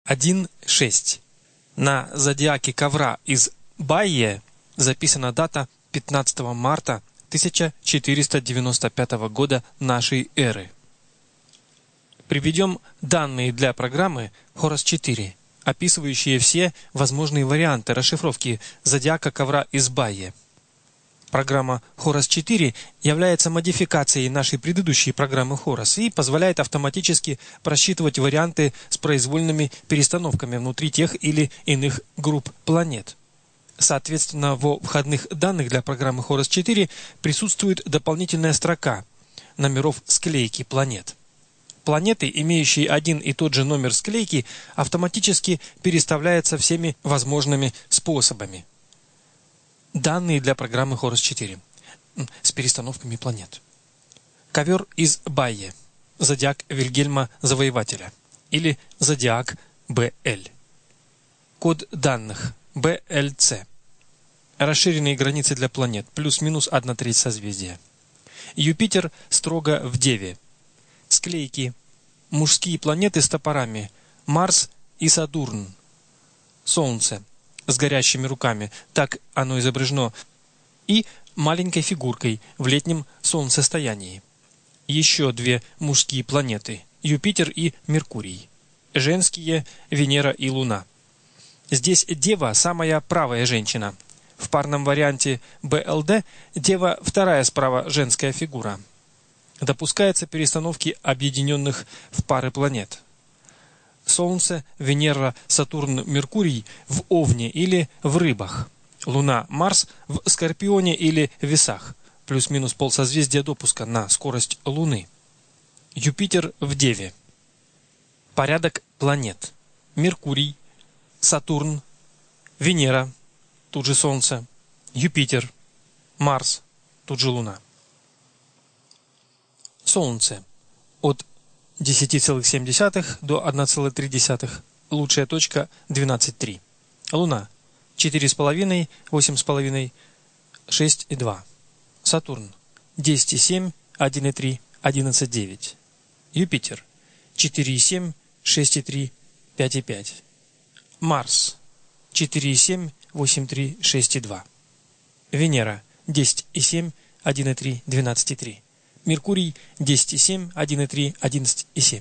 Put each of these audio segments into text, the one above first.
1.6. На зодиаке ковра из Байе записана дата 15 марта 1495 года нашей эры. Приведем данные для программы Horus-4, описывающие все возможные варианты расшифровки зодиака ковра из Байе. Программа Horus-4 является модификацией нашей предыдущей программы Horus и позволяет автоматически просчитывать варианты с произвольными перестановками внутри тех или иных групп планет. Соответственно, во входных данных для программы Horus-4 присутствует дополнительная строка номеров склейки планет. Планеты, имеющие один и тот же номер склейки, автоматически переставляются всеми возможными способами. Данные для программы Horus-4 с перестановками планет. Ковер из Байе. Зодиак Вильгельма Завоевателя. Или зодиак БЛ. Код данных БЛЦ. Расширенные границы для планет. Плюс-минус 1/3 созвездия. Юпитер строго в Деве. Склейки. Мужские планеты с топорами. Марс и Сатурн. Солнце с горящими руками, так оно изображено, и маленькой фигуркой в летнем солнцестоянии. Еще две мужские планеты – Юпитер и Меркурий. Женские – Венера и Луна. Здесь Дева – самая правая женщина. В парном варианте БЛД Дева – вторая справа женская фигура. Допускаются перестановки объединенных в пары планет. Солнце, Венера, Сатурн, Меркурий в Овне или в Рыбах. Луна, Марс в Скорпионе или Весах. Плюс-минус полсозвездия допуска на скорость Луны. Юпитер в Деве. Порядок планет. Меркурий, Сатурн, Венера, тут же Солнце, Юпитер, Марс, тут же Луна. Солнце. От 10,7 до 1,3. Лучшая точка 12,3. Луна 4,5, 8,5, 6,2. Сатурн 10,7, 1,3, 11,9. Юпитер 4,7, 6,3, 5,5. Марс 4,7, 8,3, 6,2. Венера 10,7, 1,3, 12,3. Меркурий 10,7, 1,3, 11,7.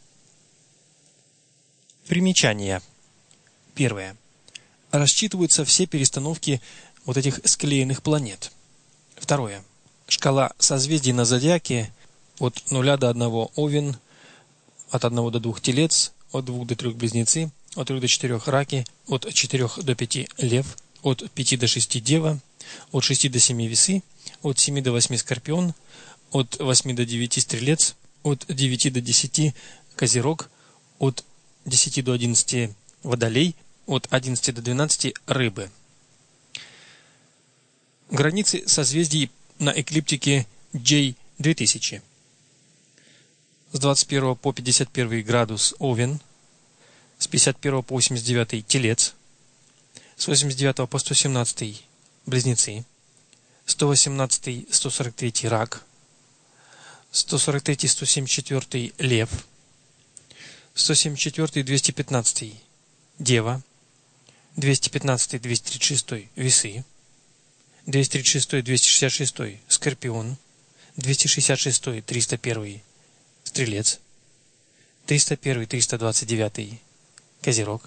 Примечания. Первое. Рассчитываются все перестановки вот этих склеенных планет. Второе. Шкала созвездий на зодиаке от 0 до 1 Овен, от 1 до 2 Телец, от 2 до 3 Близнецы, от 3 до 4 Раки, от 4 до 5 Лев, от 5 до 6 Дева, от 6 до 7 Весы, от 7 до 8 Скорпион, от 8 до 9 Стрелец, от 9 до 10 Козерог, от 10 до 11 Водолей, от 11 до 12 Рыбы. Границы созвездий на эклиптике J2000. С 21 по 51 градус Овен, с 51 по 89 Телец, с 89 по 117 Близнецы, 118-143 Рак, 143-174 Лев, 174-215 Дева, 215-236 Весы, 236-266 Скорпион, 266-301 Стрелец, 301-329 Козерог,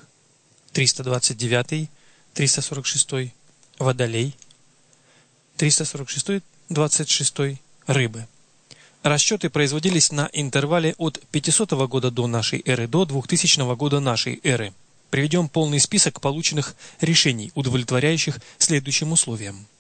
329-346 Водолей, 346-26 Рыбы. Расчеты производились на интервале от 500 года до нашей эры до 2000 года нашей эры. Приведем полный список полученных решений, удовлетворяющих следующим условиям.